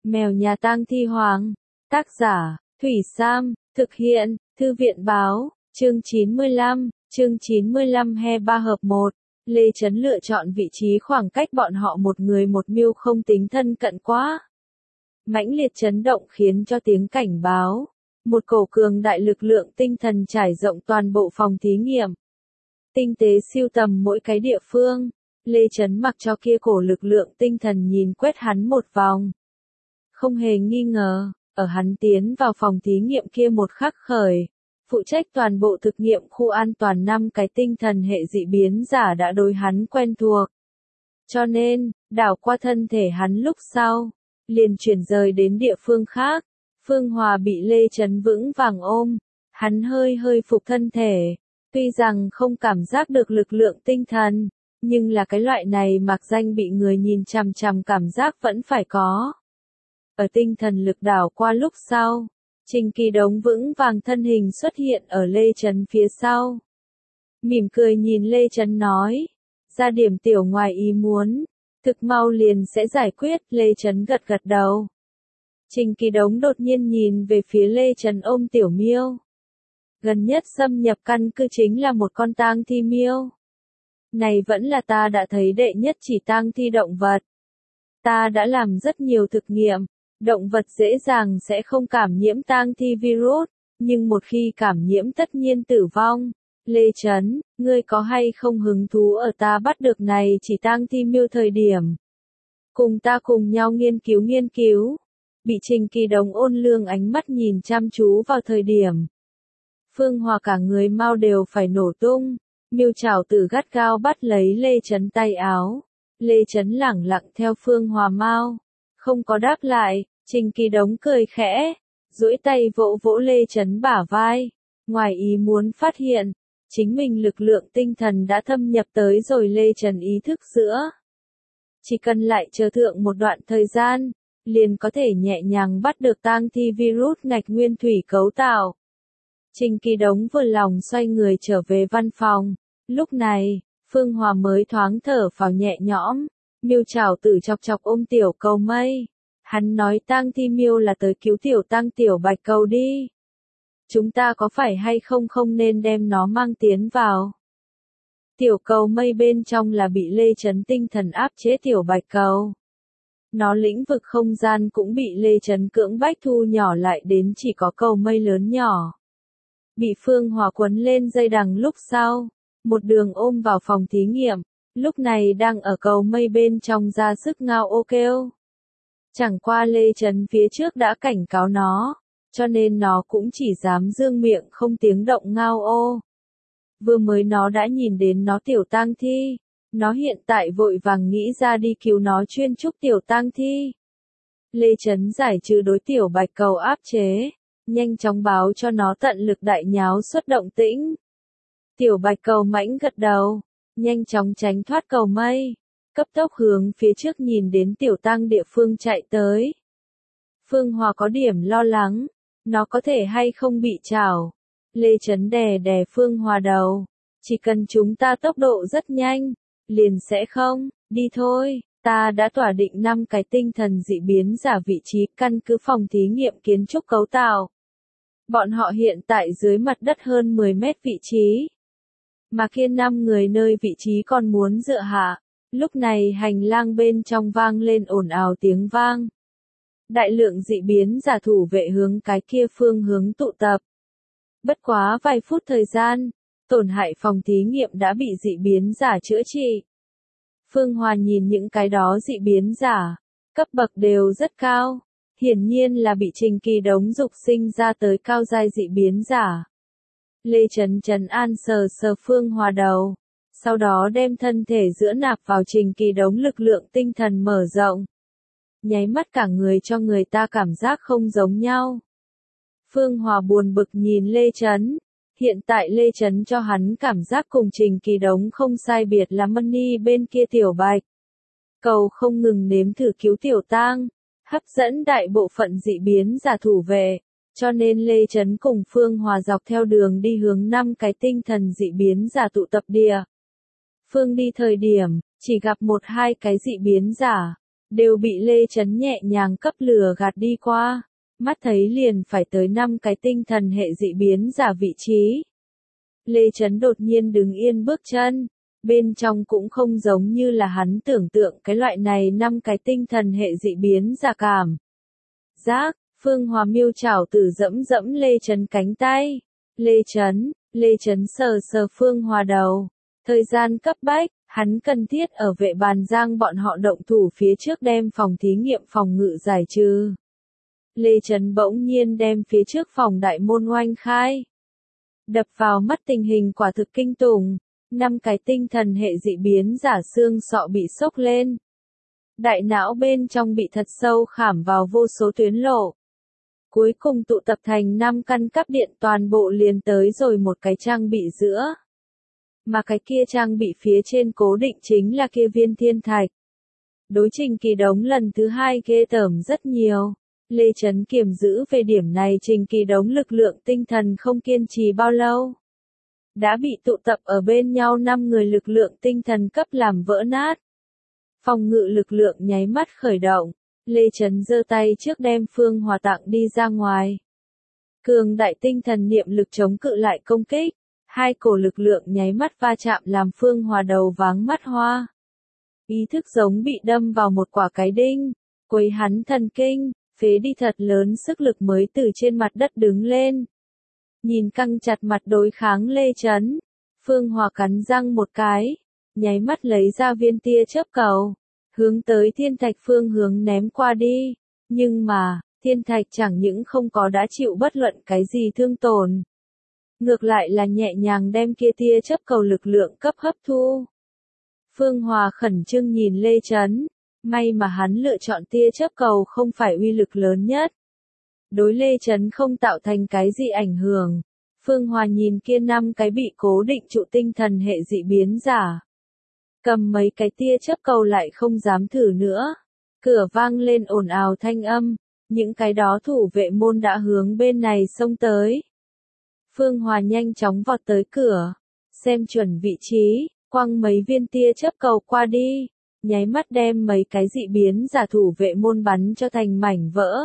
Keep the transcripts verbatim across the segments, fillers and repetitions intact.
Mèo nhà tang thi hoàng. Tác giả, Thủy Sam, thực hiện, Thư viện báo, chương chín mươi lăm, chương chín mươi lăm he ba hợp một. Lê Chấn lựa chọn vị trí khoảng cách bọn họ một người một miêu không tính thân cận quá. Mãnh liệt chấn động khiến cho tiếng cảnh báo. Một cổ cường đại lực lượng tinh thần trải rộng toàn bộ phòng thí nghiệm. Tinh tế siêu tầm mỗi cái địa phương. Lê Chấn mặc cho kia cổ lực lượng tinh thần nhìn quét hắn một vòng. Không hề nghi ngờ, ở hắn tiến vào phòng thí nghiệm kia một khắc khởi, phụ trách toàn bộ thực nghiệm khu an toàn năm cái tinh thần hệ dị biến giả đã đối hắn quen thuộc. Cho nên, đảo qua thân thể hắn lúc sau, liền chuyển rời đến địa phương khác. Phương Hòa bị Lê Chấn vững vàng ôm, hắn hơi hơi phục thân thể, tuy rằng không cảm giác được lực lượng tinh thần, nhưng là cái loại này mặc danh bị người nhìn chằm chằm cảm giác vẫn phải có. Ở tinh thần lực đảo qua lúc sau, Trình Kỳ Đống vững vàng thân hình xuất hiện ở Lê Chấn phía sau. Mỉm cười nhìn Lê Chấn nói, ra điểm tiểu ngoài ý muốn, thực mau liền sẽ giải quyết. Lê Chấn gật gật đầu. Trình Kỳ Đống đột nhiên nhìn về phía Lê Chấn ôm tiểu miêu. Gần nhất xâm nhập căn cứ chính là một con tang thi miêu. Này vẫn là ta đã thấy đệ nhất chỉ tang thi động vật. Ta đã làm rất nhiều thực nghiệm, động vật dễ dàng sẽ không cảm nhiễm tang thi virus, nhưng một khi cảm nhiễm tất nhiên tử vong. Lê Chấn, ngươi có hay không hứng thú ở ta bắt được này chỉ tang thi miêu thời điểm? Cùng ta cùng nhau nghiên cứu nghiên cứu. Bị Trình Kỳ Đống ôn lương ánh mắt nhìn chăm chú vào thời điểm. Phương Hòa cả người mau đều phải nổ tung. Miêu chảo tử gắt gao bắt lấy Lê Chấn tay áo. Lê Chấn lẳng lặng theo Phương Hòa mau. Không có đáp lại, Trình Kỳ Đống cười khẽ. Duỗi tay vỗ vỗ Lê Chấn bả vai. Ngoài ý muốn phát hiện, chính mình lực lượng tinh thần đã thâm nhập tới rồi Lê Chấn ý thức giữa. Chỉ cần lại chờ thượng một đoạn thời gian, liền có thể nhẹ nhàng bắt được tang thi virus ngạch nguyên thủy cấu tạo. Trình Kỳ Đống vừa lòng xoay người trở về văn phòng. Lúc này, Phương Hòa mới thoáng thở phào nhẹ nhõm. Miêu chảo tử chọc chọc ôm tiểu cầu mây. Hắn nói tang thi miêu là tới cứu tiểu tang tiểu bạch cầu đi. Chúng ta có phải hay không không nên đem nó mang tiến vào? Tiểu cầu mây bên trong là bị Lê Chấn tinh thần áp chế tiểu bạch cầu. Nó lĩnh vực không gian cũng bị Lê Chấn cưỡng bách thu nhỏ lại đến chỉ có cầu mây lớn nhỏ. Bị Phương Hòa quấn lên dây đằng lúc sau, một đường ôm vào phòng thí nghiệm, lúc này đang ở cầu mây bên trong ra sức ngao ô kêu. Chẳng qua Lê Chấn phía trước đã cảnh cáo nó, cho nên nó cũng chỉ dám dương miệng không tiếng động ngao ô. Vừa mới nó đã nhìn đến nó tiểu tang thi, nó hiện tại vội vàng nghĩ ra đi cứu nó chuyên chúc tiểu tang thi. Lê Chấn giải trừ đối tiểu bạch cầu áp chế, nhanh chóng báo cho nó tận lực đại nháo xuất động tĩnh. Tiểu bạch cầu mãnh gật đầu, nhanh chóng tránh thoát cầu mây, cấp tốc hướng phía trước nhìn đến tiểu tang địa phương chạy tới. Phương Hòa có điểm lo lắng, nó có thể hay không bị chảo. Lê Chấn đè đè Phương Hòa đầu, chỉ cần chúng ta tốc độ rất nhanh, liền sẽ không, đi thôi, ta đã tỏa định năm cái tinh thần dị biến giả vị trí căn cứ phòng thí nghiệm kiến trúc cấu tạo. Bọn họ hiện tại dưới mặt đất hơn mười mét vị trí. Mà kia năm người nơi vị trí còn muốn dựa hạ, lúc này hành lang bên trong vang lên ồn ào tiếng vang. Đại lượng dị biến giả thủ vệ hướng cái kia phương hướng tụ tập. Bất quá vài phút thời gian, tổn hại phòng thí nghiệm đã bị dị biến giả chữa trị. Phương Hòa nhìn những cái đó dị biến giả, cấp bậc đều rất cao, hiển nhiên là bị Trình Kỳ Đống dục sinh ra tới cao giai dị biến giả. Lê Chấn trấn an sờ sờ Phương Hòa đầu, sau đó đem thân thể giữa nạp vào Trình Kỳ Đống lực lượng tinh thần mở rộng. Nháy mắt cả người cho người ta cảm giác không giống nhau. Phương Hòa buồn bực nhìn Lê Chấn. Hiện tại Lê Chấn cho hắn cảm giác cùng Trình Kỳ Đống không sai biệt là Money bên kia tiểu bạch. Cầu không ngừng nếm thử cứu tiểu tang, hấp dẫn đại bộ phận dị biến giả thủ vệ, cho nên Lê Chấn cùng Phương Hòa dọc theo đường đi hướng năm cái tinh thần dị biến giả tụ tập địa. Phương đi thời điểm, chỉ gặp một hai cái dị biến giả, đều bị Lê Chấn nhẹ nhàng cấp lừa gạt đi qua, mắt thấy liền phải tới năm cái tinh thần hệ dị biến giả vị trí. Lê Chấn đột nhiên đứng yên bước chân, bên trong cũng không giống như là hắn tưởng tượng cái loại này năm cái tinh thần hệ dị biến giả cảm. Giác, Phương Hòa miêu chảo tử dẫm dẫm Lê Chấn cánh tay. Lê Chấn, Lê Chấn sờ sờ Phương Hòa đầu. Thời gian cấp bách, hắn cần thiết ở vệ bàn giang bọn họ động thủ phía trước đem phòng thí nghiệm phòng ngự giải trừ. Lê Chấn bỗng nhiên đem phía trước phòng đại môn oanh khai. Đập vào mắt tình hình quả thực kinh tủng, năm cái tinh thần hệ dị biến giả xương sọ bị sốc lên. Đại não bên trong bị thật sâu khảm vào vô số tuyến lộ. Cuối cùng tụ tập thành năm căn cáp điện toàn bộ liền tới rồi một cái trang bị giữa. Mà cái kia trang bị phía trên cố định chính là kia viên thiên thạch. Đối Trình Kỳ Đống lần thứ hai ghê tởm rất nhiều. Lê Chấn kiểm giữ về điểm này Trình Kỳ Đống lực lượng tinh thần không kiên trì bao lâu. Đã bị tụ tập ở bên nhau năm người lực lượng tinh thần cấp làm vỡ nát. Phòng ngự lực lượng nháy mắt khởi động. Lê Chấn giơ tay trước đem Phương Hòa tặng đi ra ngoài. Cường đại tinh thần niệm lực chống cự lại công kích. Hai cổ lực lượng nháy mắt va chạm làm Phương Hòa đầu váng mắt hoa. Ý thức giống bị đâm vào một quả cái đinh. Quấy hắn thần kinh, phế đi thật lớn sức lực mới từ trên mặt đất đứng lên. Nhìn căng chặt mặt đối kháng Lê Chấn. Phương Hòa cắn răng một cái. Nháy mắt lấy ra viên tia chớp cầu. Hướng tới thiên thạch phương hướng ném qua đi. Nhưng mà, thiên thạch chẳng những không có đã chịu bất luận cái gì thương tổn. Ngược lại là nhẹ nhàng đem kia tia chớp cầu lực lượng cấp hấp thu. Phương Hòa khẩn trương nhìn Lê Chấn. May mà hắn lựa chọn tia chớp cầu không phải uy lực lớn nhất. Đối Lê Chấn không tạo thành cái gì ảnh hưởng. Phương Hòa nhìn kia năm cái bị cố định trụ tinh thần hệ dị biến giả. Cầm mấy cái tia chớp cầu lại không dám thử nữa. Cửa vang lên ồn ào thanh âm. Những cái đó thủ vệ môn đã hướng bên này xông tới. Phương Hòa nhanh chóng vọt tới cửa. Xem chuẩn vị trí, quăng mấy viên tia chớp cầu qua đi. Nháy mắt đem mấy cái dị biến giả thủ vệ môn bắn cho thành mảnh vỡ.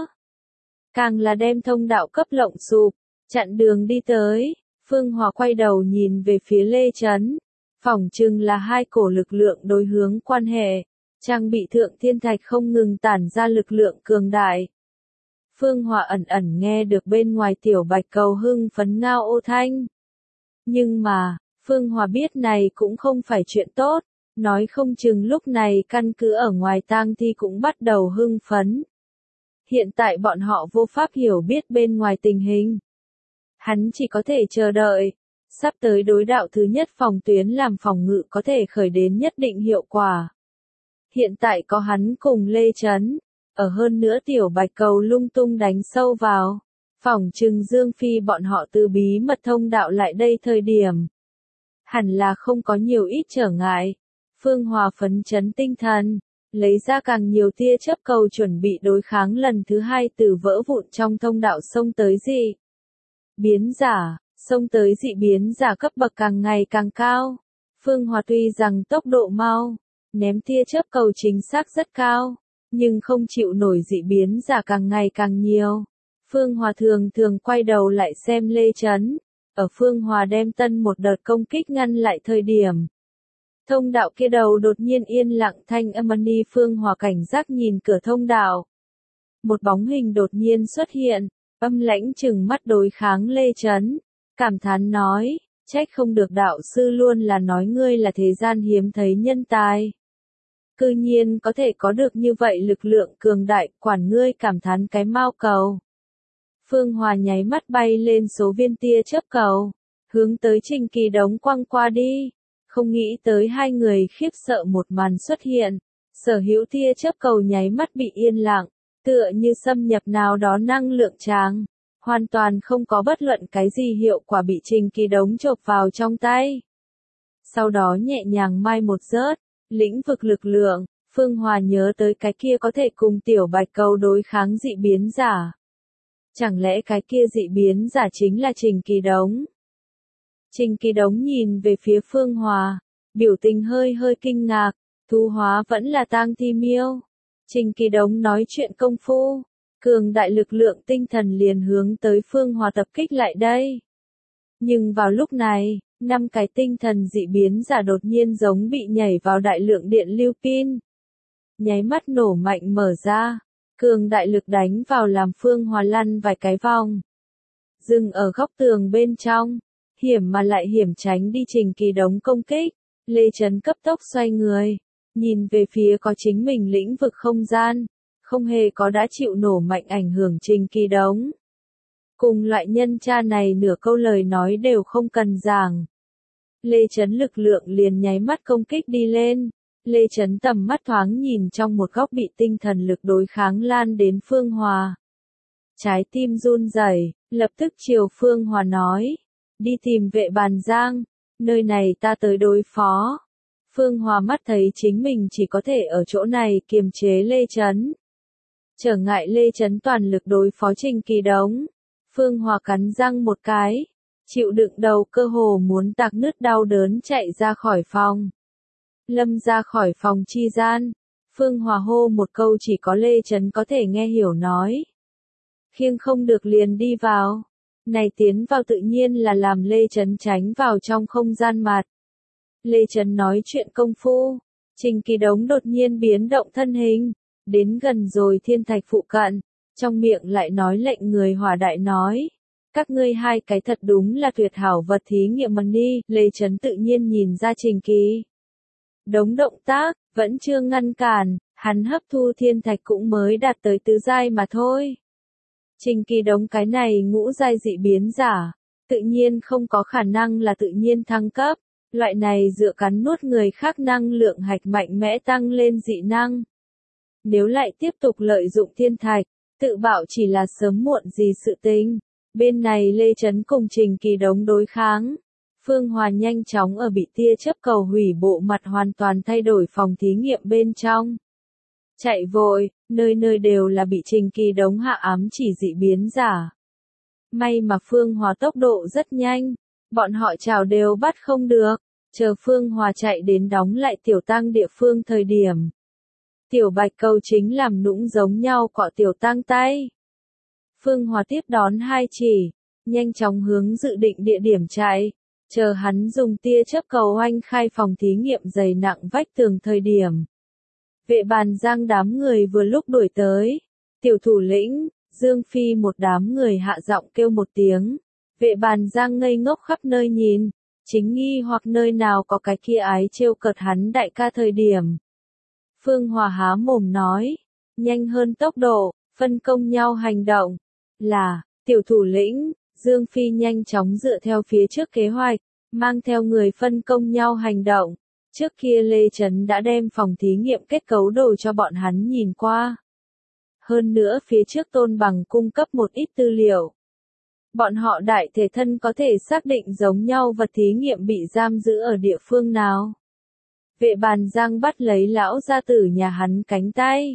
Càng là đem thông đạo cấp lộng sụp, chặn đường đi tới. Phương Hòa quay đầu nhìn về phía Lê Chấn. Phỏng chừng là hai cổ lực lượng đối hướng quan hệ. Trang bị thượng thiên thạch không ngừng tản ra lực lượng cường đại. Phương Hòa ẩn ẩn nghe được bên ngoài tiểu bạch cầu hưng phấn ngao ô thanh. Nhưng mà, Phương Hòa biết này cũng không phải chuyện tốt. Nói không chừng lúc này căn cứ ở ngoài tang thi cũng bắt đầu hưng phấn. Hiện tại bọn họ vô pháp hiểu biết bên ngoài tình hình. Hắn chỉ có thể chờ đợi. Sắp tới đối đạo thứ nhất phòng tuyến làm phòng ngự có thể khởi đến nhất định hiệu quả. Hiện tại có hắn cùng Lê Chấn. Ở hơn nữa tiểu bạch cầu lung tung đánh sâu vào. Phỏng chừng Dương Phi bọn họ từ bí mật thông đạo lại đây thời điểm. Hẳn là không có nhiều ít trở ngại. Phương Hòa phấn chấn tinh thần. Lấy ra càng nhiều tia chớp cầu chuẩn bị đối kháng lần thứ hai từ vỡ vụn trong thông đạo xông tới dị biến giả. Xông tới dị biến giả cấp bậc càng ngày càng cao. Phương Hòa tuy rằng tốc độ mau, ném tia chớp cầu chính xác rất cao, nhưng không chịu nổi dị biến giả càng ngày càng nhiều. Phương Hòa thường thường quay đầu lại xem Lê Chấn. Ở Phương Hòa đem tân một đợt công kích ngăn lại thời điểm. Thông đạo kia đầu đột nhiên yên lặng thanh âm đi. Phương Hòa cảnh giác nhìn cửa thông đạo. Một bóng hình đột nhiên xuất hiện, âm lãnh chừng mắt đối kháng Lê Chấn. Cảm thán nói, trách không được đạo sư luôn là nói ngươi là thế gian hiếm thấy nhân tài. Cư nhiên có thể có được như vậy lực lượng cường đại, quản ngươi cảm thán cái mao cầu. Phương Hòa nháy mắt bay lên số viên tia chớp cầu, hướng tới Trình Kỳ Đống quăng qua đi. Không nghĩ tới hai người khiếp sợ một màn xuất hiện. Sở hữu tia chớp cầu nháy mắt bị yên lặng, tựa như xâm nhập nào đó năng lượng tràng. Hoàn toàn không có bất luận cái gì hiệu quả bị Trình Kỳ Đống chộp vào trong tay. Sau đó nhẹ nhàng mai một rớt, lĩnh vực lực lượng, Phương Hòa nhớ tới cái kia có thể cùng tiểu bạch cầu đối kháng dị biến giả. Chẳng lẽ cái kia dị biến giả chính là Trình Kỳ Đống? Trình Kỳ Đống nhìn về phía Phương Hòa, biểu tình hơi hơi kinh ngạc, thu hóa vẫn là tang thi miêu. Trình Kỳ Đống nói chuyện công phu, cường đại lực lượng tinh thần liền hướng tới Phương Hòa tập kích lại đây. Nhưng vào lúc này, năm cái tinh thần dị biến giả đột nhiên giống bị nhảy vào đại lượng điện lưu pin. Nháy mắt nổ mạnh mở ra, cường đại lực đánh vào làm Phương Hòa lăn vài cái vòng. Dừng ở góc tường bên trong, hiểm mà lại hiểm tránh đi Trình Kỳ Đống công kích. Lê Chấn cấp tốc xoay người, nhìn về phía có chính mình lĩnh vực không gian, không hề có đã chịu nổ mạnh ảnh hưởng Trình Kỳ Đống. Cùng loại nhân cha này nửa câu lời nói đều không cần giảng. Lê Chấn lực lượng liền nháy mắt công kích đi lên. Lê Chấn tầm mắt thoáng nhìn trong một góc bị tinh thần lực đối kháng lan đến Phương Hòa. Trái tim run rẩy, lập tức chiều Phương Hòa nói, đi tìm vệ bàn giang, nơi này ta tới đối phó. Phương Hòa mắt thấy chính mình chỉ có thể ở chỗ này kiềm chế Lê Chấn. Trở ngại Lê Chấn toàn lực đối phó Trình Kỳ Đống. Phương Hòa cắn răng một cái, chịu đựng đầu cơ hồ muốn tạc nứt đau đớn chạy ra khỏi phòng. Lâm ra khỏi phòng chi gian, Phương Hòa hô một câu chỉ có Lê Chấn có thể nghe hiểu nói. Khiêng không được liền đi vào. Này tiến vào tự nhiên là làm Lê Chấn tránh vào trong không gian mặt. Lê Chấn nói chuyện công phu, Trình Kỳ Đống đột nhiên biến động thân hình, đến gần rồi thiên thạch phụ cận, trong miệng lại nói lệnh người hỏa đại nói. Các ngươi hai cái thật đúng là tuyệt hảo vật thí nghiệm mà đi. Lê Chấn tự nhiên nhìn ra Trình Kỳ Đống động tác, vẫn chưa ngăn cản, hắn hấp thu thiên thạch cũng mới đạt tới tứ giai mà thôi. Trình Kỳ Đống cái này ngũ giai dị biến giả, tự nhiên không có khả năng là tự nhiên thăng cấp, loại này dựa cắn nuốt người khác năng lượng hạch mạnh mẽ tăng lên dị năng. Nếu lại tiếp tục lợi dụng thiên thạch, tự bạo chỉ là sớm muộn gì sự tình. Bên này Lê Chấn cùng Trình Kỳ Đống đối kháng. Phương Hòa nhanh chóng ở bị tia chớp cầu hủy bộ mặt hoàn toàn thay đổi phòng thí nghiệm bên trong. Chạy vội, nơi nơi đều là bị Trình Kỳ Đống hạ ám chỉ dị biến giả. May mà Phương Hòa tốc độ rất nhanh, bọn họ chào đều bắt không được, chờ Phương Hòa chạy đến đóng lại tiểu tăng địa phương thời điểm. Tiểu bạch cầu chính làm nũng giống nhau cọ tiểu tăng tay. Phương Hòa tiếp đón hai chỉ, nhanh chóng hướng dự định địa điểm chạy, chờ hắn dùng tia chớp cầu oanh khai phòng thí nghiệm dày nặng vách tường thời điểm. Vệ bàn giang đám người vừa lúc đuổi tới, tiểu thủ lĩnh, Dương Phi một đám người hạ giọng kêu một tiếng, vệ bàn giang ngây ngốc khắp nơi nhìn, chính nghi hoặc nơi nào có cái kia ái trêu cợt hắn đại ca thời điểm. Phương Hòa há mồm nói, nhanh hơn tốc độ, phân công nhau hành động, là, tiểu thủ lĩnh, Dương Phi nhanh chóng dựa theo phía trước kế hoạch, mang theo người phân công nhau hành động. Trước kia Lê Chấn đã đem phòng thí nghiệm kết cấu đồ cho bọn hắn nhìn qua. Hơn nữa phía trước Tôn Bằng cung cấp một ít tư liệu. Bọn họ đại thể thân có thể xác định giống nhau vật thí nghiệm bị giam giữ ở địa phương nào. Vệ bàn giang bắt lấy lão gia tử nhà hắn cánh tay.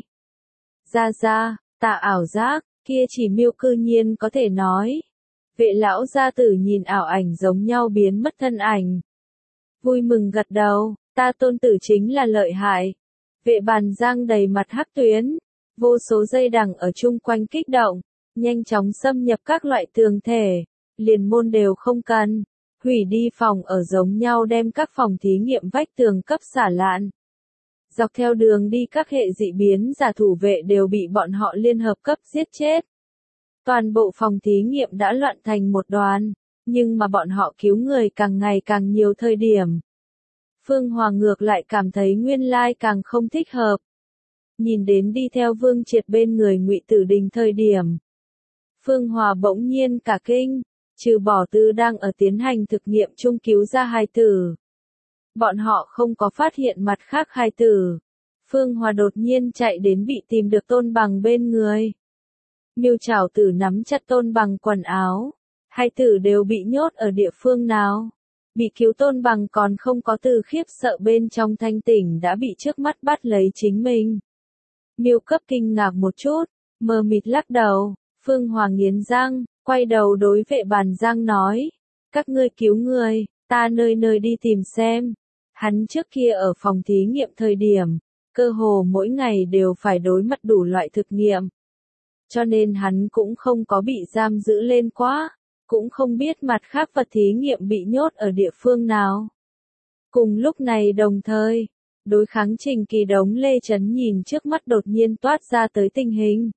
Ra ra, tà ảo giác, kia chỉ miêu cư nhiên có thể nói. Vệ lão gia tử nhìn ảo ảnh giống nhau biến mất thân ảnh. Vui mừng gật đầu, ta tôn tử chính là lợi hại. Vệ bàn giang đầy mặt hắc tuyến, vô số dây đằng ở chung quanh kích động, nhanh chóng xâm nhập các loại tường thể, liền môn đều không cần, hủy đi phòng ở giống nhau đem các phòng thí nghiệm vách tường cấp xả lạn. Dọc theo đường đi các hệ dị biến giả thủ vệ đều bị bọn họ liên hợp cấp giết chết. Toàn bộ phòng thí nghiệm đã loạn thành một đoàn, nhưng mà bọn họ cứu người càng ngày càng nhiều thời điểm. Phương Hòa ngược lại cảm thấy nguyên lai càng không thích hợp. Nhìn đến đi theo Vương Triệt bên người Ngụy Tử Đình thời điểm. Phương Hòa bỗng nhiên cả kinh, trừ bỏ Tư đang ở tiến hành thực nghiệm chung cứu ra hài tử. Bọn họ không có phát hiện mặt khác hài tử. Phương Hòa đột nhiên chạy đến bị tìm được Tôn Bằng bên người. Miêu Trảo Tử nắm chặt Tôn Bằng quần áo. Hai tử đều bị nhốt ở địa phương nào? Bị cứu Tôn Bằng còn không có từ khiếp sợ bên trong thanh tỉnh đã bị trước mắt bắt lấy chính mình. Miêu cấp kinh ngạc một chút, mờ mịt lắc đầu, Phương Hòa nghiến răng, quay đầu đối vệ bàn giang nói. Các ngươi cứu người, ta nơi nơi đi tìm xem. Hắn trước kia ở phòng thí nghiệm thời điểm, cơ hồ mỗi ngày đều phải đối mặt đủ loại thực nghiệm. Cho nên hắn cũng không có bị giam giữ lên quá, cũng không biết mặt khác vật thí nghiệm bị nhốt ở địa phương nào. Cùng lúc này đồng thời, đối kháng Trình Kỳ Đống Lê Chấn nhìn trước mắt đột nhiên toát ra tới tình hình.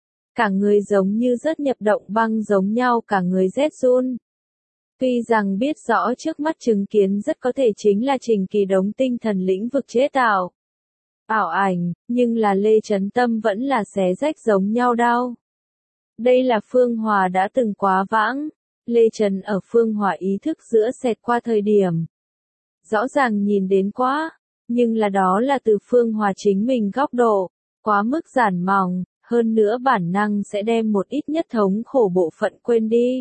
Cả người giống như rớt nhập động băng giống nhau, cả người rét run. Tuy rằng biết rõ trước mắt chứng kiến rất có thể chính là Trình Kỳ Đống tinh thần lĩnh vực chế tạo ảo ảnh, nhưng là Lê Chấn tâm vẫn là xé rách giống nhau đau. Đây là Phương Hòa đã từng quá vãng, Lê Chấn ở Phương Hòa ý thức giữa xẹt qua thời điểm. Rõ ràng nhìn đến quá, nhưng là đó là từ Phương Hòa chính mình góc độ, quá mức giản mỏng, hơn nữa bản năng sẽ đem một ít nhất thống khổ bộ phận quên đi.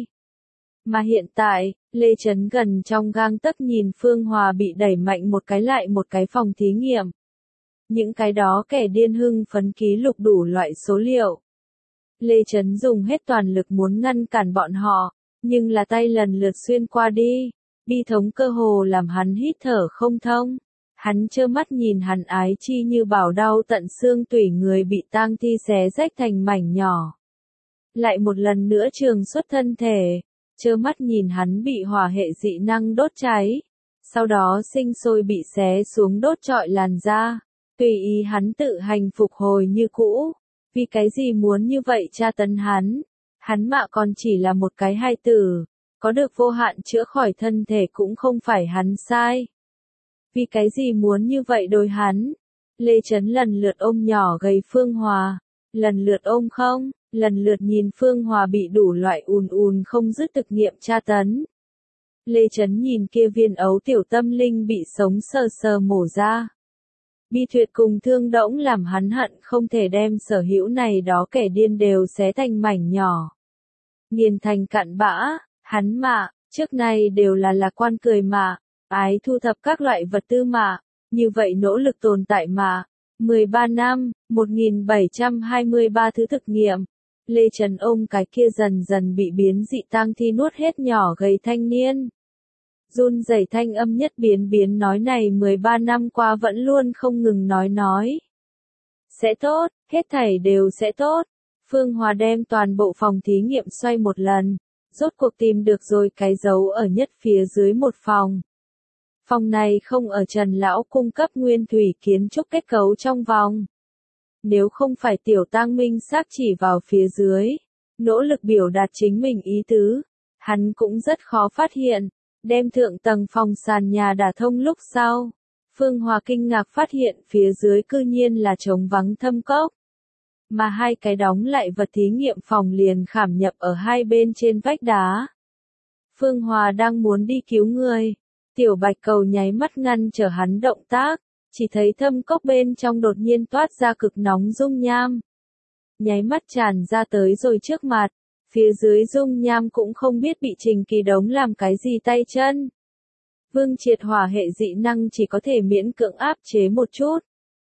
Mà hiện tại, Lê Chấn gần trong gang tấc nhìn Phương Hòa bị đẩy mạnh một cái lại một cái phòng thí nghiệm. Những cái đó kẻ điên hưng phấn ký lục đủ loại số liệu. Lê Chấn dùng hết toàn lực muốn ngăn cản bọn họ, nhưng là tay lần lượt xuyên qua đi, bi thống cơ hồ làm hắn hít thở không thông. Hắn trơ mắt nhìn hắn ái chi như bảo đau tận xương tủy người bị tang thi xé rách thành mảnh nhỏ. Lại một lần nữa trường xuất thân thể, trơ mắt nhìn hắn bị hỏa hệ dị năng đốt cháy, sau đó sinh sôi bị xé xuống đốt trọi làn da, tùy ý hắn tự hành phục hồi như cũ. Vì cái gì muốn như vậy tra tấn hắn? Hắn mạ còn chỉ là một cái hài tử, có được vô hạn chữa khỏi thân thể cũng không phải hắn sai. Vì cái gì muốn như vậy đối hắn? Lê Chấn lần lượt ôm nhỏ gầy Phương Hòa, lần lượt ôm không, lần lượt nhìn Phương Hòa bị đủ loại ùn ùn không dứt thực nghiệm tra tấn. Lê Chấn nhìn kia viên ấu tiểu tâm linh bị sống sờ sờ mổ ra. Bi tuyệt cùng thương đỗng làm hắn hận không thể đem sở hữu này đó kẻ điên đều xé thành mảnh nhỏ. Nghiền thành cặn bã, hắn mà, trước này đều là lạc quan cười mà, ái thu thập các loại vật tư mà, như vậy nỗ lực tồn tại mà. mười ba năm, một nghìn bảy trăm hai mươi ba thứ thực nghiệm. Lê Trần ôm cái kia dần dần bị biến dị tang thi nuốt hết nhỏ gầy thanh niên. Run rẩy thanh âm nhất biến biến nói này mười ba năm qua vẫn luôn không ngừng nói nói. Sẽ tốt, hết thảy đều sẽ tốt. Phương Hòa đem toàn bộ phòng thí nghiệm xoay một lần, rốt cuộc tìm được rồi cái dấu ở nhất phía dưới một phòng. Phòng này không ở Trần Lão cung cấp nguyên thủy kiến trúc kết cấu trong vòng. Nếu không phải Tiểu Tang Minh xác chỉ vào phía dưới, nỗ lực biểu đạt chính mình ý tứ, hắn cũng rất khó phát hiện. Đem thượng tầng phòng sàn nhà đả thông lúc sau, Phương Hòa kinh ngạc phát hiện phía dưới cư nhiên là trống vắng thâm cốc. Mà hai cái đóng lại vật thí nghiệm phòng liền khảm nhập ở hai bên trên vách đá. Phương Hòa đang muốn đi cứu người, Tiểu Bạch Cầu nháy mắt ngăn trở hắn động tác, chỉ thấy thâm cốc bên trong đột nhiên toát ra cực nóng dung nham. Nháy mắt tràn ra tới rồi trước mặt. Phía dưới dung nham cũng không biết bị Trình Kỳ Đống làm cái gì tay chân. Vương Triệt hỏa hệ dị năng chỉ có thể miễn cưỡng áp chế một chút.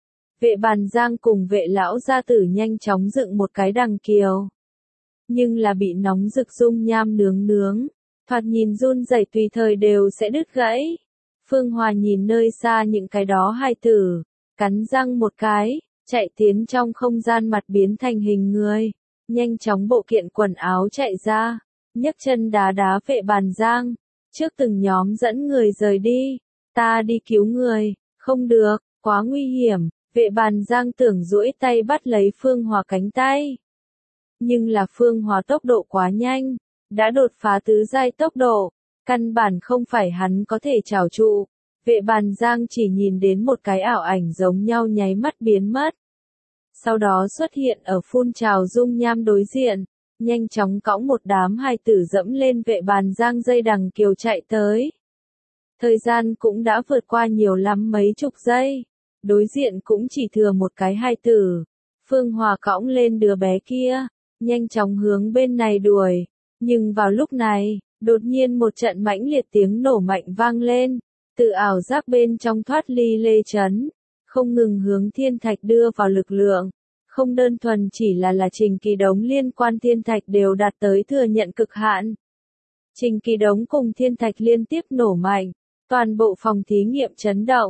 Vệ Bàn Giang cùng vệ lão gia tử nhanh chóng dựng một cái đằng kiều. Nhưng là bị nóng rực dung nham nướng nướng, thoạt nhìn run rẩy tùy thời đều sẽ đứt gãy. Phương Hòa nhìn nơi xa những cái đó hài tử, cắn răng một cái, chạy tiến trong không gian mặt biến thành hình người. Nhanh chóng bộ kiện quần áo chạy ra, nhấc chân đá đá vệ Bàn Giang, trước từng nhóm dẫn người rời đi, ta đi cứu người, không được, quá nguy hiểm, vệ Bàn Giang tưởng duỗi tay bắt lấy Phương Hòa cánh tay. Nhưng là Phương Hòa tốc độ quá nhanh, đã đột phá tứ giai tốc độ, căn bản không phải hắn có thể trảo trụ, vệ Bàn Giang chỉ nhìn đến một cái ảo ảnh giống nhau nháy mắt biến mất. Sau đó xuất hiện ở phun trào dung nham đối diện, nhanh chóng cõng một đám hài tử dẫm lên vệ Bàn Giang dây đằng kiều chạy tới. Thời gian cũng đã vượt qua nhiều lắm mấy chục giây, đối diện cũng chỉ thừa một cái hài tử. Phương Hòa cõng lên đứa bé kia, nhanh chóng hướng bên này đuổi, nhưng vào lúc này, đột nhiên một trận mãnh liệt tiếng nổ mạnh vang lên, từ ảo giác bên trong thoát ly Lê Chấn. Không ngừng hướng thiên thạch đưa vào lực lượng, không đơn thuần chỉ là là Trình Kỳ Đống liên quan thiên thạch đều đạt tới thừa nhận cực hạn. Trình Kỳ Đống cùng thiên thạch liên tiếp nổ mạnh, toàn bộ phòng thí nghiệm chấn động,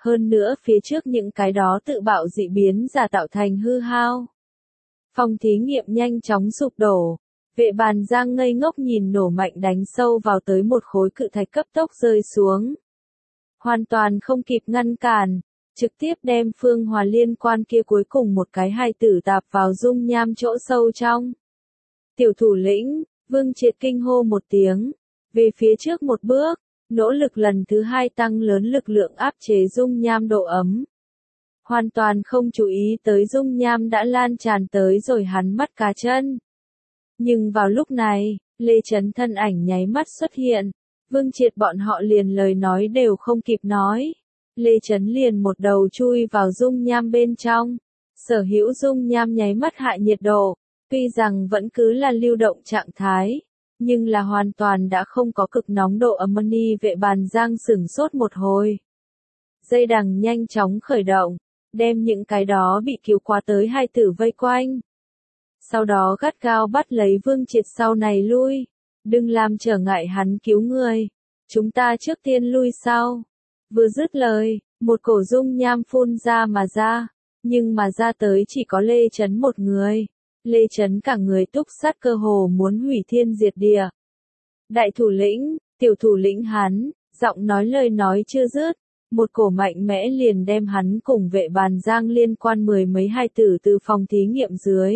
Hơn nữa phía trước những cái đó tự bạo dị biến giả tạo thành hư hao. Phòng thí nghiệm nhanh chóng sụp đổ. Vệ bàn giang ngây ngốc nhìn nổ mạnh đánh sâu vào tới một khối cự thạch cấp tốc rơi xuống. Hoàn toàn không kịp ngăn cản, trực tiếp đem Phương Hòa liên quan kia cuối cùng một cái hài tử tạp vào dung nham chỗ sâu trong. Tiểu thủ lĩnh, Vương Triệt kinh hô một tiếng, về phía trước một bước, nỗ lực lần thứ hai tăng lớn lực lượng áp chế dung nham độ ấm. Hoàn toàn không chú ý tới dung nham đã lan tràn tới rồi hắn mắt cá chân. Nhưng vào lúc này, Lê Chấn thân ảnh nháy mắt xuất hiện, Vương Triệt bọn họ liền lời nói đều không kịp nói. Lê Chấn liền một đầu chui vào dung nham bên trong, sở hữu dung nham nháy mắt hạ nhiệt độ, tuy rằng vẫn cứ là lưu động trạng thái, nhưng là hoàn toàn đã không có cực nóng độ ấm. Ni vệ bàn giang sửng sốt một hồi. Dây đằng nhanh chóng khởi động, đem những cái đó bị cứu qua tới hai tử vây quanh. Sau đó gắt gao bắt lấy Vương Triệt sau này lui, đừng làm trở ngại hắn cứu người, chúng ta trước tiên lui sau. Vừa dứt lời, một cổ dung nham phun ra mà ra, nhưng mà ra tới chỉ có Lê Chấn một người. Lê Chấn cả người túc sát cơ hồ muốn hủy thiên diệt địa. Đại thủ lĩnh, tiểu thủ lĩnh hắn, giọng nói lời nói chưa dứt, một cổ mạnh mẽ liền đem hắn cùng vệ bàn giang liên quan mười mấy hai tử từ phòng thí nghiệm dưới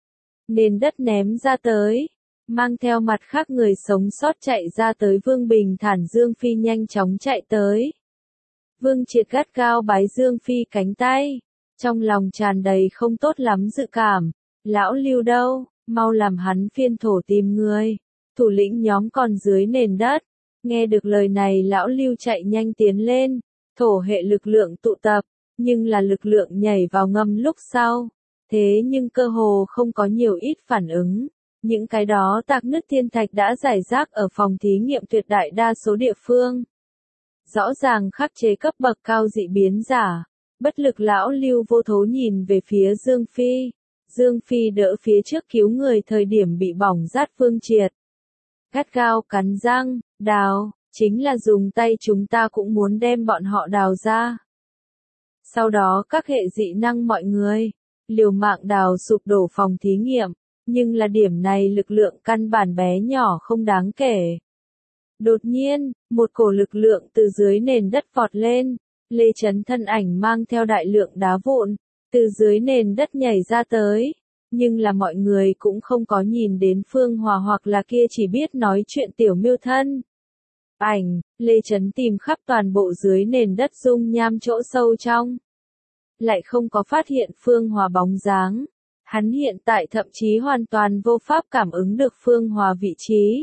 nền đất ném ra tới, mang theo mặt khác người sống sót chạy ra tới. Vương Bình Thản Dương Phi nhanh chóng chạy tới. Vương Triệt gắt gao bái Dương Phi cánh tay, trong lòng tràn đầy không tốt lắm dự cảm. Lão Lưu đâu, mau làm hắn phiên thổ tìm người. Thủ lĩnh nhóm còn dưới nền đất. Nghe được lời này lão Lưu chạy nhanh tiến lên, thổ hệ lực lượng tụ tập, nhưng là lực lượng nhảy vào ngầm lúc sau. Thế nhưng cơ hồ không có nhiều ít phản ứng. Những cái đó tạc nứt thiên thạch đã rải rác ở phòng thí nghiệm tuyệt đại đa số địa phương. Rõ ràng khắc chế cấp bậc cao dị biến giả. Bất lực lão Lưu vô thố nhìn về phía Dương Phi. Dương Phi đỡ phía trước cứu người thời điểm bị bỏng rát Vương Triệt. Gắt gao cắn răng, đào, chính là dùng tay chúng ta cũng muốn đem bọn họ đào ra. Sau đó các hệ dị năng mọi người, liều mạng đào sụp đổ phòng thí nghiệm, nhưng là điểm này lực lượng căn bản bé nhỏ không đáng kể. Đột nhiên, một cổ lực lượng từ dưới nền đất vọt lên, Lê Chấn thân ảnh mang theo đại lượng đá vụn, từ dưới nền đất nhảy ra tới, nhưng là mọi người cũng không có nhìn đến Phương Hòa hoặc là kia chỉ biết nói chuyện tiểu miêu thân. Ảnh, Lê Chấn tìm khắp toàn bộ dưới nền đất dung nham chỗ sâu trong. Lại không có phát hiện Phương Hòa bóng dáng. Hắn hiện tại thậm chí hoàn toàn vô pháp cảm ứng được Phương Hòa vị trí.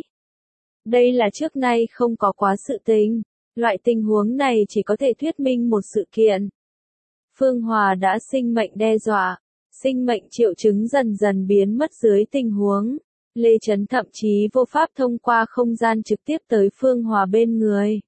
Đây là trước nay không có quá sự tình. Loại tình huống này chỉ có thể thuyết minh một sự kiện. Phương Hòa đã sinh mệnh đe dọa, sinh mệnh triệu chứng dần dần biến mất dưới tình huống. Lê Chấn thậm chí vô pháp thông qua không gian trực tiếp tới Phương Hòa bên người.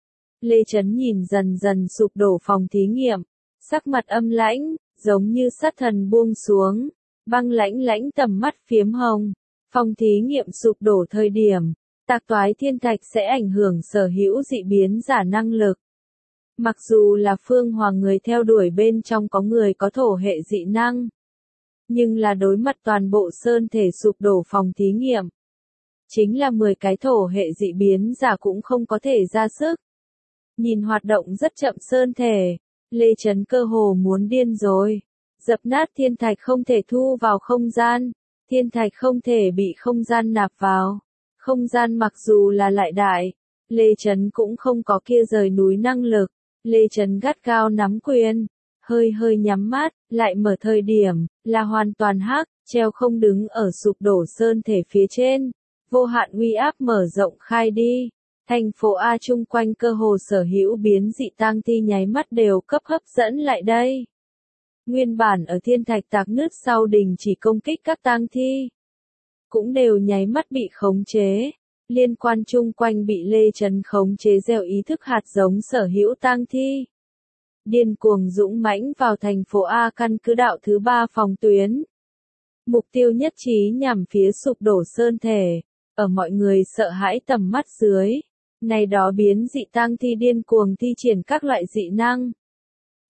Lê Chấn nhìn dần dần sụp đổ phòng thí nghiệm, sắc mặt âm lãnh, giống như sát thần buông xuống, băng lãnh lãnh tầm mắt phiếm hồng. Phòng thí nghiệm sụp đổ thời điểm, tạc toái thiên thạch sẽ ảnh hưởng sở hữu dị biến giả năng lực. Mặc dù là Phương Hòa người theo đuổi bên trong có người có thổ hệ dị năng, nhưng là đối mặt toàn bộ sơn thể sụp đổ phòng thí nghiệm. Chính là mười cái thổ hệ dị biến giả cũng không có thể ra sức. Nhìn hoạt động rất chậm sơn thể, Lê Chấn cơ hồ muốn điên rồi. Dập nát thiên thạch không thể thu vào không gian, thiên thạch không thể bị không gian nạp vào. Không gian mặc dù là lại đại, Lê Chấn cũng không có kia rời núi năng lực. Lê Chấn gắt gao nắm quyền, hơi hơi nhắm mắt, lại mở thời điểm, là hoàn toàn hắc, treo không đứng ở sụp đổ sơn thể phía trên. Vô hạn uy áp mở rộng khai đi. Thành phố A chung quanh cơ hồ sở hữu biến dị tang thi nháy mắt đều cấp hấp dẫn lại đây. Nguyên bản ở thiên thạch tạc nứt sau đình chỉ công kích các tang thi, cũng đều nháy mắt bị khống chế. Liên quan chung quanh bị Lê Chấn khống chế gieo ý thức hạt giống sở hữu tang thi. Điên cuồng dũng mãnh vào thành phố A căn cứ đạo thứ ba phòng tuyến. Mục tiêu nhất trí nhằm phía sụp đổ sơn thể. Ở mọi người sợ hãi tầm mắt dưới, này đó biến dị tang thi điên cuồng thi triển các loại dị năng.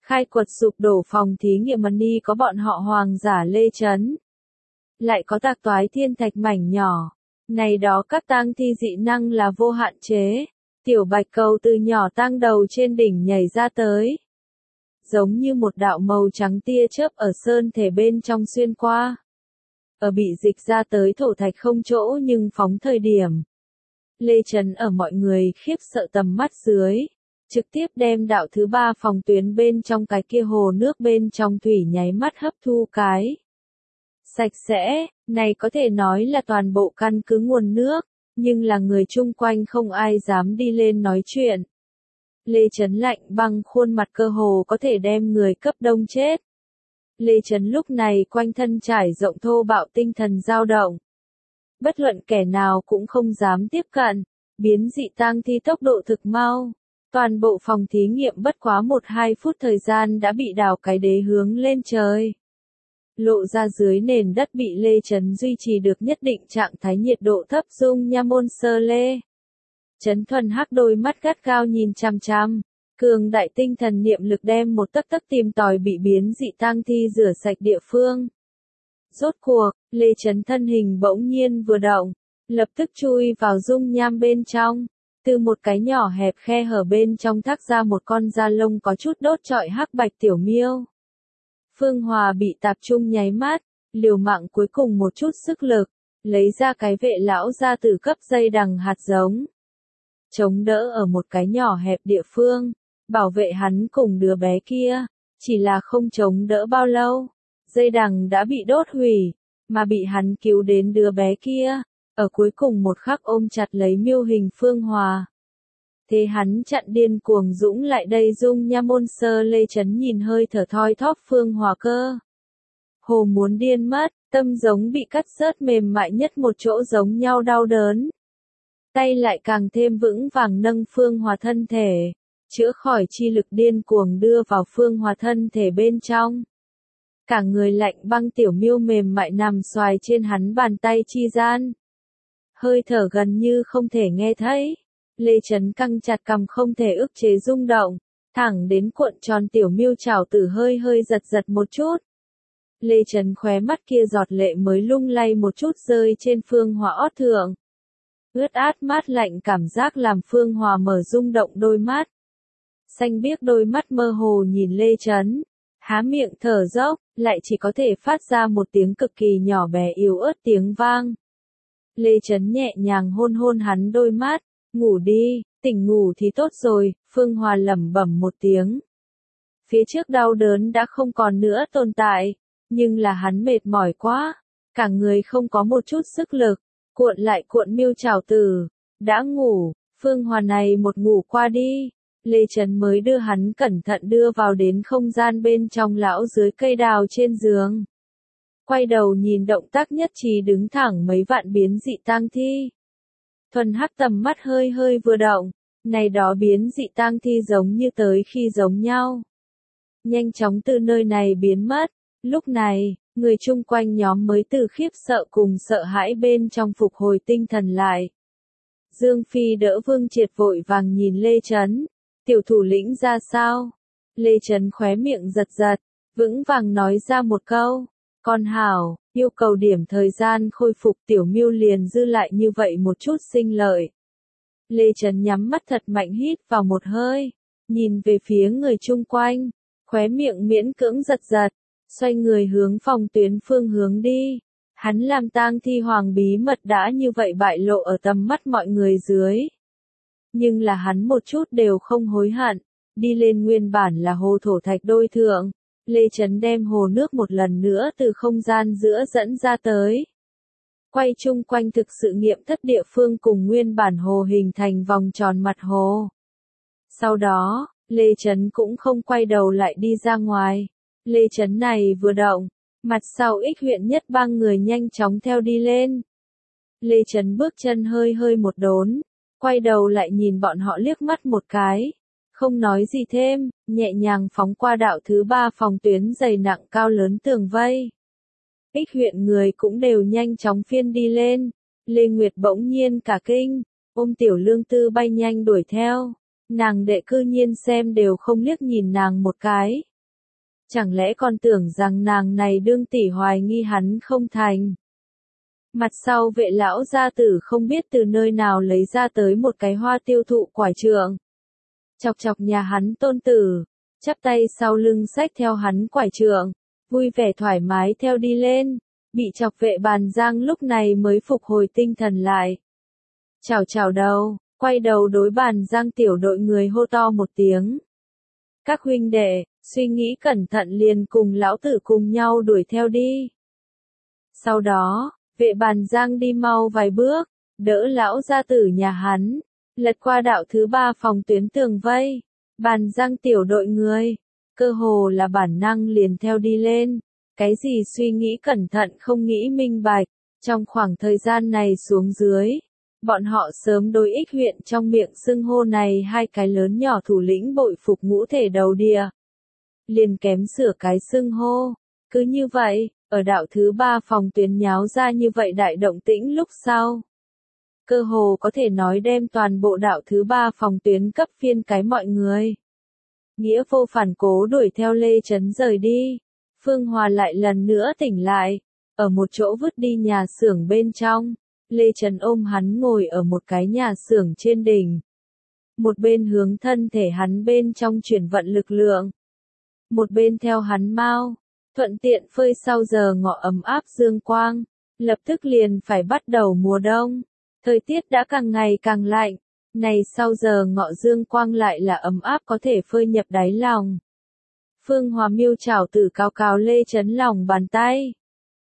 Khai quật sụp đổ phòng thí nghiệm Money có bọn họ hoàng giả Lê Chấn. Lại có tạc toái thiên thạch mảnh nhỏ. Này đó các tang thi dị năng là vô hạn chế. Tiểu bạch cầu từ nhỏ tang đầu trên đỉnh nhảy ra tới. Giống như một đạo màu trắng tia chớp ở sơn thể bên trong xuyên qua. Ở bị dịch ra tới thổ thạch không chỗ nhưng phóng thời điểm. Lê Chấn ở mọi người khiếp sợ tầm mắt dưới. Trực tiếp đem đạo thứ ba phòng tuyến bên trong cái kia hồ nước bên trong thủy nháy mắt hấp thu cái. Sạch sẽ, này có thể nói là toàn bộ căn cứ nguồn nước, nhưng là người chung quanh không ai dám đi lên nói chuyện. Lê Chấn lạnh băng khuôn mặt cơ hồ có thể đem người cấp đông chết. Lê Chấn lúc này quanh thân trải rộng thô bạo tinh thần dao động. Bất luận kẻ nào cũng không dám tiếp cận, biến dị tang thi tốc độ thực mau. Toàn bộ phòng thí nghiệm bất quá một hai phút thời gian đã bị đào cái đế hướng lên trời. Lộ ra dưới nền đất bị Lê Chấn duy trì được nhất định trạng thái nhiệt độ thấp dung nha môn sơ lê. Chấn thuần hắc đôi mắt gắt gao nhìn chằm chằm, cường đại tinh thần niệm lực đem một tấc tấc tìm tòi bị biến dị tang thi rửa sạch địa phương. Rốt cuộc, Lê Chấn thân hình bỗng nhiên vừa động, lập tức chui vào dung nham bên trong. Từ một cái nhỏ hẹp khe hở bên trong thác ra một con da lông có chút đốt trọi hắc bạch tiểu miêu. Phương Hòa bị tạp trung nháy mắt, liều mạng cuối cùng một chút sức lực, lấy ra cái vệ lão ra từ cấp dây đằng hạt giống. Chống đỡ ở một cái nhỏ hẹp địa phương, bảo vệ hắn cùng đứa bé kia, chỉ là không chống đỡ bao lâu. Dây đằng đã bị đốt hủy, mà bị hắn cứu đến đứa bé kia. Ở cuối cùng một khắc ôm chặt lấy miêu hình Phương Hòa. Thế hắn chặn điên cuồng dũng lại đây dung nha môn sơ Lê Chấn nhìn hơi thở thoi thóp Phương Hòa cơ. Hồ muốn điên mất, tâm giống bị cắt rớt mềm mại nhất một chỗ giống nhau đau đớn. Tay lại càng thêm vững vàng nâng Phương Hòa thân thể, chữa khỏi chi lực điên cuồng đưa vào Phương Hòa thân thể bên trong. Cả người lạnh băng tiểu miêu mềm mại nằm xoài trên hắn bàn tay chi gian. Hơi thở gần như không thể nghe thấy. Lê Chấn căng chặt cằm không thể ức chế rung động, thẳng đến cuộn tròn tiểu miêu chảo tử hơi hơi giật giật một chút. Lê Chấn khóe mắt kia giọt lệ mới lung lay một chút rơi trên Phương Hòa ót thượng. Ướt át mát lạnh cảm giác làm Phương Hòa mở rung động đôi mắt. Xanh biếc đôi mắt mơ hồ nhìn Lê Chấn, há miệng thở dốc, lại chỉ có thể phát ra một tiếng cực kỳ nhỏ bé yếu ớt tiếng vang. Lê Chấn nhẹ nhàng hôn hôn hắn đôi mắt, ngủ đi, tỉnh ngủ thì tốt rồi, Phương Hòa lẩm bẩm một tiếng. Phía trước đau đớn đã không còn nữa tồn tại, nhưng là hắn mệt mỏi quá, cả người không có một chút sức lực, cuộn lại cuộn miêu chảo tử, đã ngủ, Phương Hòa này một ngủ qua đi, Lê Chấn mới đưa hắn cẩn thận đưa vào đến không gian bên trong lão dưới cây đào trên giường. Quay đầu nhìn động tác nhất trí đứng thẳng mấy vạn biến dị tang thi. Thuần hắc tầm mắt hơi hơi vừa động, này đó biến dị tang thi giống như tới khi giống nhau. Nhanh chóng từ nơi này biến mất, lúc này, người chung quanh nhóm mới từ khiếp sợ cùng sợ hãi bên trong phục hồi tinh thần lại. Dương Phi đỡ Vương Triệt vội vàng nhìn Lê Chấn, tiểu thủ lĩnh ra sao? Lê Chấn khóe miệng giật giật, vững vàng nói ra một câu. Con hảo, yêu cầu điểm thời gian khôi phục tiểu miêu liền dư lại như vậy một chút sinh lợi. Lê Chấn nhắm mắt thật mạnh hít vào một hơi, nhìn về phía người chung quanh, khóe miệng miễn cưỡng giật giật, xoay người hướng phòng tuyến phương hướng đi. Hắn làm tang thi hoàng bí mật đã như vậy bại lộ ở tầm mắt mọi người dưới. Nhưng là hắn một chút đều không hối hận, đi lên nguyên bản là hồ thổ thạch đôi thượng. Lê Chấn đem hồ nước một lần nữa từ không gian giữa dẫn ra tới. Quay chung quanh thực sự nghiệm thất địa phương cùng nguyên bản hồ hình thành vòng tròn mặt hồ. Sau đó, Lê Chấn cũng không quay đầu lại đi ra ngoài. Lê Chấn này vừa động, mặt sau ích huyện nhất bang người nhanh chóng theo đi lên. Lê Chấn bước chân hơi hơi một đốn, quay đầu lại nhìn bọn họ liếc mắt một cái. Không nói gì thêm, nhẹ nhàng phóng qua đạo thứ ba phòng tuyến dày nặng cao lớn tường vây. Ích huyện người cũng đều nhanh chóng phiên đi lên. Lê Nguyệt bỗng nhiên cả kinh, ôm tiểu lương tư bay nhanh đuổi theo. Nàng đệ cư nhiên xem đều không liếc nhìn nàng một cái. Chẳng lẽ còn tưởng rằng nàng này đương tỷ hoài nghi hắn không thành. Mặt sau vệ lão gia tử không biết từ nơi nào lấy ra tới một cái hoa tiêu thụ quải trượng. Chọc chọc nhà hắn tôn tử, chắp tay sau lưng xách theo hắn quải trượng, vui vẻ thoải mái theo đi lên, bị chọc vệ bàn giang lúc này mới phục hồi tinh thần lại. Chào chào đầu, quay đầu đối bàn giang tiểu đội người hô to một tiếng. Các huynh đệ, suy nghĩ cẩn thận liền cùng lão tử cùng nhau đuổi theo đi. Sau đó, vệ bàn giang đi mau vài bước, đỡ lão gia tử nhà hắn, lật qua đạo thứ ba phòng tuyến tường vây, bàn giang tiểu đội người, cơ hồ là bản năng liền theo đi lên, cái gì suy nghĩ cẩn thận không nghĩ minh bạch, trong khoảng thời gian này xuống dưới, bọn họ sớm đối ích huyện trong miệng xưng hô này hai cái lớn nhỏ thủ lĩnh bội phục ngũ thể đầu đìa. Liền kém sửa cái xưng hô, cứ như vậy, ở đạo thứ ba phòng tuyến nháo ra như vậy đại động tĩnh lúc sau. Cơ hồ có thể nói đem toàn bộ đạo thứ ba phòng tuyến cấp phiên cái mọi người. Nghĩa vô phản cố đuổi theo Lê Trấn rời đi. Phương Hòa lại lần nữa tỉnh lại, ở một chỗ vứt đi nhà xưởng bên trong. Lê Trấn ôm hắn ngồi ở một cái nhà xưởng trên đỉnh. Một bên hướng thân thể hắn bên trong chuyển vận lực lượng. Một bên theo hắn mau, thuận tiện phơi sau giờ ngọ ấm áp dương quang. Lập tức liền phải bắt đầu mùa đông. Thời tiết đã càng ngày càng lạnh, này sau giờ ngọ dương quang lại là ấm áp có thể phơi nhập đáy lòng. Phương Hòa miêu chảo tử cao cao Lê Trấn lòng bàn tay.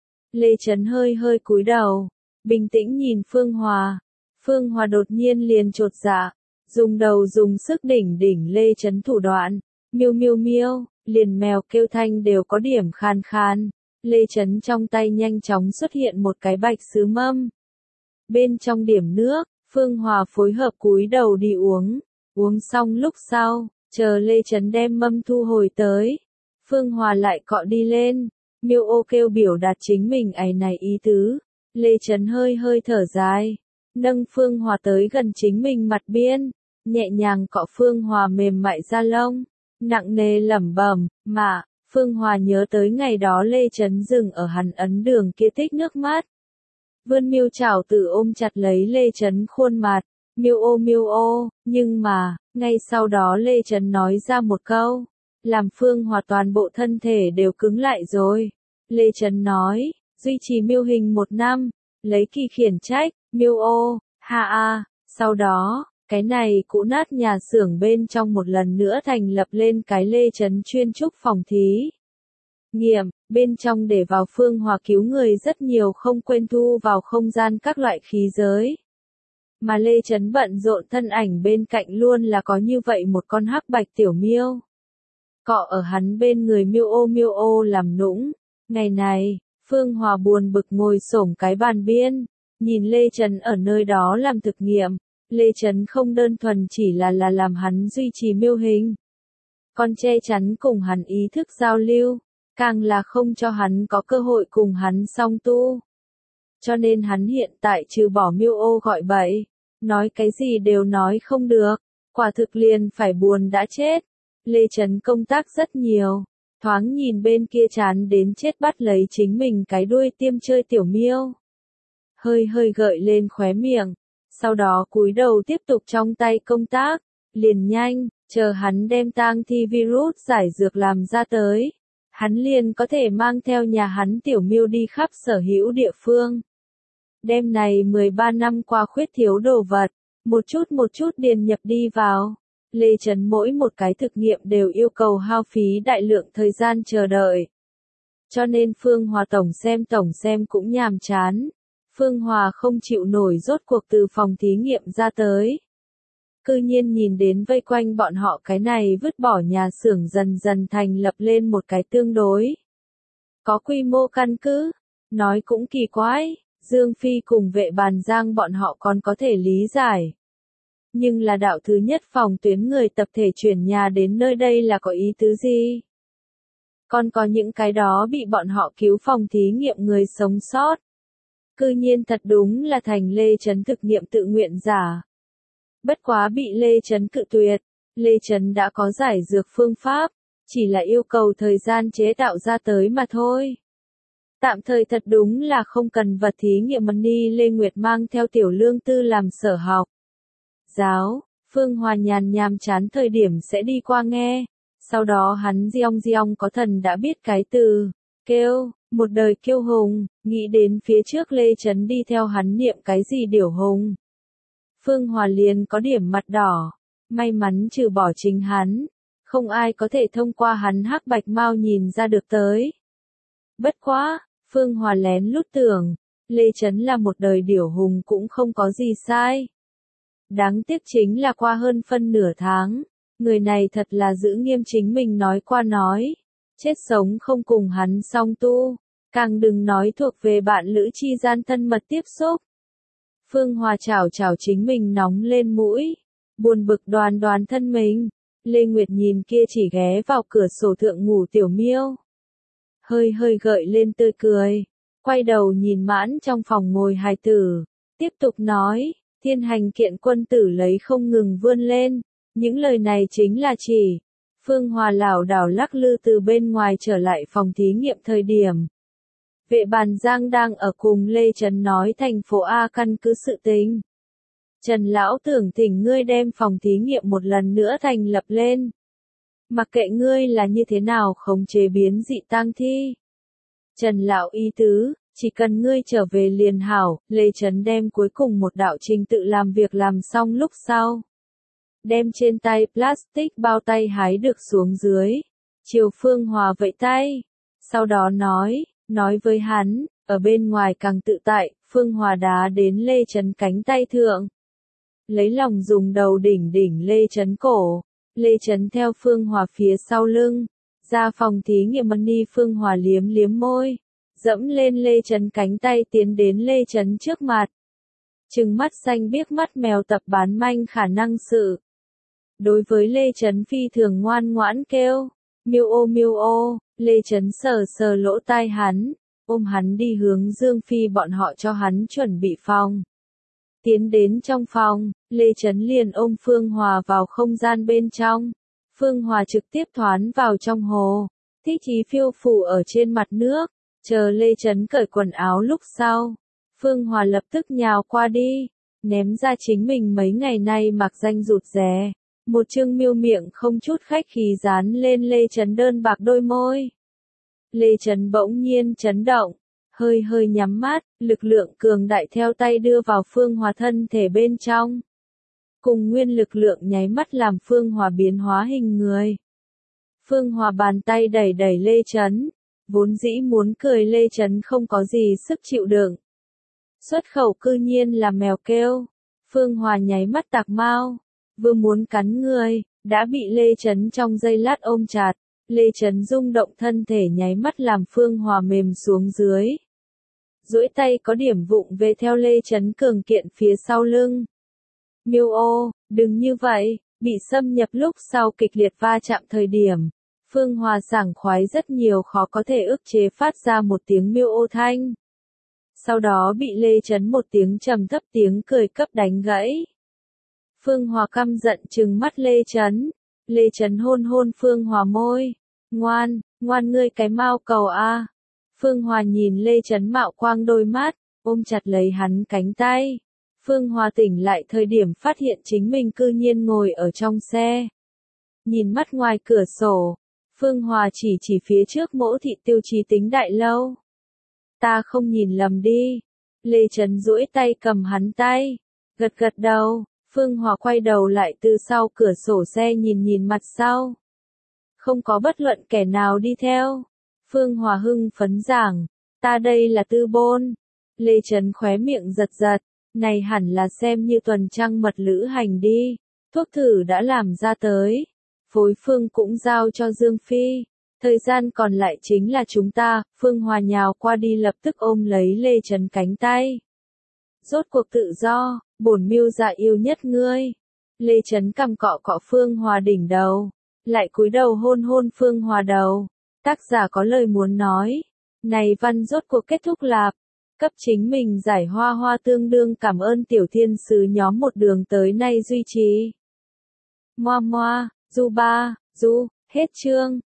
Lê Trấn hơi hơi cúi đầu, bình tĩnh nhìn Phương Hòa. Phương Hòa đột nhiên liền chột dạ, dùng đầu dùng sức đỉnh đỉnh Lê Trấn thủ đoạn. Miêu miêu miêu, liền mèo kêu thanh đều có điểm khan khan. Lê Trấn trong tay nhanh chóng xuất hiện một cái bạch sứ mâm. Bên trong điểm nước, Phương Hòa phối hợp cúi đầu đi uống, uống xong lúc sau, chờ Lê Trấn đem mâm thu hồi tới. Phương Hòa lại cọ đi lên, miêu ô kêu biểu đạt chính mình ấy này ý tứ. Lê Trấn hơi hơi thở dài, nâng Phương Hòa tới gần chính mình mặt biên, nhẹ nhàng cọ Phương Hòa mềm mại da lông, nặng nề lẩm bẩm, mà, Phương Hòa nhớ tới ngày đó Lê Trấn dừng ở hắn ấn đường kia tích nước mắt. Vươn miêu chảo tử ôm chặt lấy Lê Trấn khuôn mặt, miêu ô miêu ô, nhưng mà, ngay sau đó Lê Trấn nói ra một câu, làm Phương Hòa toàn bộ thân thể đều cứng lại rồi. Lê Trấn nói, duy trì miêu hình một năm, lấy kỳ khiển trách, miêu ô, ha a, sau đó, cái này cũ nát nhà xưởng bên trong một lần nữa thành lập lên cái Lê Trấn chuyên trúc phòng thí nghiệm, bên trong để vào Phương Hòa cứu người rất nhiều không quên thu vào không gian các loại khí giới. Mà Lê Trấn bận rộn thân ảnh bên cạnh luôn là có như vậy một con hắc bạch tiểu miêu. Cọ ở hắn bên người miêu ô miêu ô làm nũng. Ngày này, Phương Hòa buồn bực ngồi xổm cái bàn biên, nhìn Lê Trấn ở nơi đó làm thực nghiệm. Lê Trấn không đơn thuần chỉ là là làm hắn duy trì miêu hình, còn che chắn cùng hắn ý thức giao lưu. Càng là không cho hắn có cơ hội cùng hắn song tu. Cho nên hắn hiện tại trừ bỏ miêu ô gọi bậy, nói cái gì đều nói không được, quả thực liền phải buồn đã chết. Lê Trấn công tác rất nhiều, thoáng nhìn bên kia chán đến chết bắt lấy chính mình cái đuôi tiêm chơi tiểu miêu. Hơi hơi gợi lên khóe miệng, sau đó cúi đầu tiếp tục trong tay công tác, liền nhanh, chờ hắn đem tang thi virus giải dược làm ra tới. Hắn liền có thể mang theo nhà hắn tiểu miêu đi khắp sở hữu địa phương. Đêm này mười ba năm qua khuyết thiếu đồ vật, một chút một chút điền nhập đi vào. Lê Trấn mỗi một cái thực nghiệm đều yêu cầu hao phí đại lượng thời gian chờ đợi. Cho nên Phương Hòa tổng xem tổng xem cũng nhàm chán. Phương Hòa không chịu nổi rốt cuộc từ phòng thí nghiệm ra tới. Cư nhiên nhìn đến vây quanh bọn họ cái này vứt bỏ nhà xưởng dần dần thành lập lên một cái tương đối có quy mô căn cứ. Nói cũng kỳ quái, Dương Phi cùng vệ bàn giang bọn họ còn có thể lý giải. Nhưng là đạo thứ nhất phòng tuyến người tập thể chuyển nhà đến nơi đây là có ý tứ gì? Còn có những cái đó bị bọn họ cứu phòng thí nghiệm người sống sót. Cư nhiên thật đúng là thành Lê Trấn thực nghiệm tự nguyện giả. Bất quá bị Lê Trấn cự tuyệt, Lê Trấn đã có giải dược phương pháp, chỉ là yêu cầu thời gian chế tạo ra tới mà thôi. Tạm thời thật đúng là không cần vật thí nghiệm Money Lê Nguyệt mang theo Tiểu Lương Tư làm sở học. Giáo, Phương Hòa nhàn nhàm chán thời điểm sẽ đi qua nghe. Sau đó hắn giong giong có thần đã biết cái từ, kêu, một đời kiêu hùng, nghĩ đến phía trước Lê Chấn đi theo hắn niệm cái gì điểu hùng. Phương Hòa liền có điểm mặt đỏ, may mắn trừ bỏ chính hắn, không ai có thể thông qua hắn hắc bạch mau nhìn ra được tới. Bất quá, Phương Hòa lén lút tưởng, Lê Chấn là một đời điểu hùng cũng không có gì sai. Đáng tiếc chính là qua hơn phân nửa tháng, người này thật là giữ nghiêm chính mình nói qua nói, chết sống không cùng hắn song tu, càng đừng nói thuộc về bạn lữ chi gian thân mật tiếp xúc. Phương Hòa chảo chảo chính mình nóng lên mũi, buồn bực đoan đoan thân mình, Lê Nguyệt nhìn kia chỉ ghé vào cửa sổ thượng ngủ tiểu miêu. Hơi hơi gợi lên tươi cười, quay đầu nhìn mãn trong phòng ngồi hài tử, tiếp tục nói, thiên hành kiện quân tử lấy không ngừng vươn lên, những lời này chính là chỉ. Phương Hòa lảo đảo lắc lư từ bên ngoài trở lại phòng thí nghiệm thời điểm. Vệ bàn Giang đang ở cùng Lê Trấn nói thành phố A căn cứ sự tình. Trần Lão tưởng thỉnh ngươi đem phòng thí nghiệm một lần nữa thành lập lên. Mặc kệ ngươi là như thế nào khống chế biến dị tang thi. Trần Lão ý tứ, chỉ cần ngươi trở về liền hảo, Lê Trấn đem cuối cùng một đạo trình tự làm việc làm xong lúc sau. Đem trên tay plastic bao tay hái được xuống dưới. Chiều Phương Hòa vẫy tay. Sau đó nói, nói với hắn, ở bên ngoài càng tự tại, Phương Hòa đá đến Lê Trấn cánh tay thượng. Lấy lòng dùng đầu đỉnh đỉnh Lê Trấn cổ. Lê Trấn theo Phương Hòa phía sau lưng. Ra phòng thí nghiệm Money Phương Hòa liếm liếm môi. Dẫm lên Lê Trấn cánh tay tiến đến Lê Trấn trước mặt. Trừng mắt xanh biếc mắt mèo tập bán manh khả năng sự. Đối với Lê Trấn phi thường ngoan ngoãn kêu, miêu ô miêu ô, Lê Trấn sờ sờ lỗ tai hắn, ôm hắn đi hướng Dương Phi bọn họ cho hắn chuẩn bị phòng. Tiến đến trong phòng, Lê Trấn liền ôm Phương Hòa vào không gian bên trong. Phương Hòa trực tiếp thoán vào trong hồ, thích chí phiêu phù ở trên mặt nước, chờ Lê Trấn cởi quần áo lúc sau. Phương Hòa lập tức nhào qua đi, ném ra chính mình mấy ngày nay mặc danh rụt rè. Một chương miêu miệng không chút khách khí dán lên Lê Trấn đơn bạc đôi môi. Lê Trấn bỗng nhiên chấn động, hơi hơi nhắm mắt, lực lượng cường đại theo tay đưa vào Phương Hòa thân thể bên trong. Cùng nguyên lực lượng nháy mắt làm Phương Hòa biến hóa hình người. Phương Hòa bàn tay đẩy đẩy Lê Trấn, vốn dĩ muốn cười Lê Trấn không có gì sức chịu đựng. Xuất khẩu cư nhiên là mèo kêu, Phương Hòa nháy mắt tạc mau. Vừa muốn cắn người, đã bị Lê Trấn trong giây lát ôm chặt, Lê Trấn rung động thân thể nháy mắt làm Phương Hòa mềm xuống dưới. Duỗi tay có điểm vụng về theo Lê Trấn cường kiện phía sau lưng. Miêu ô, đừng như vậy, bị xâm nhập lúc sau kịch liệt va chạm thời điểm. Phương Hòa sảng khoái rất nhiều khó có thể ức chế phát ra một tiếng miêu ô thanh. Sau đó bị Lê Trấn một tiếng trầm thấp tiếng cười cấp đánh gãy. Phương Hòa căm giận trừng mắt Lê Trấn. Lê Trấn hôn hôn Phương Hòa môi. Ngoan, ngoan ngươi cái mao cầu a. Phương Hòa nhìn Lê Trấn mạo quang đôi mắt, ôm chặt lấy hắn cánh tay. Phương Hòa tỉnh lại thời điểm phát hiện chính mình cư nhiên ngồi ở trong xe. Nhìn mắt ngoài cửa sổ, Phương Hòa chỉ chỉ phía trước Mỗ Thị Tiêu Chí Tính đại lâu. Ta không nhìn lầm đi. Lê Trấn duỗi tay cầm hắn tay, gật gật đầu. Phương Hòa quay đầu lại từ sau cửa sổ xe nhìn nhìn mặt sau. Không có bất luận kẻ nào đi theo. Phương Hòa hưng phấn giảng, ta đây là Tư Bôn. Lê Trấn khóe miệng giật giật, này hẳn là xem như tuần trăng mật lữ hành đi. Thuốc thử đã làm ra tới. Phối phương cũng giao cho Dương Phi. Thời gian còn lại chính là chúng ta. Phương Hòa nhào qua đi lập tức ôm lấy Lê Trấn cánh tay. Rốt cuộc tự do, bổn miêu dạ yêu nhất ngươi. Lê Trấn cầm cọ cọ Phương Hòa đỉnh đầu, lại cúi đầu hôn hôn Phương Hòa đầu. Tác giả có lời muốn nói, này văn rốt cuộc kết thúc lạp, cấp chính mình giải hoa hoa tương đương cảm ơn tiểu thiên sứ nhóm một đường tới nay duy trì. Moa moa, du ba, du, hết chương.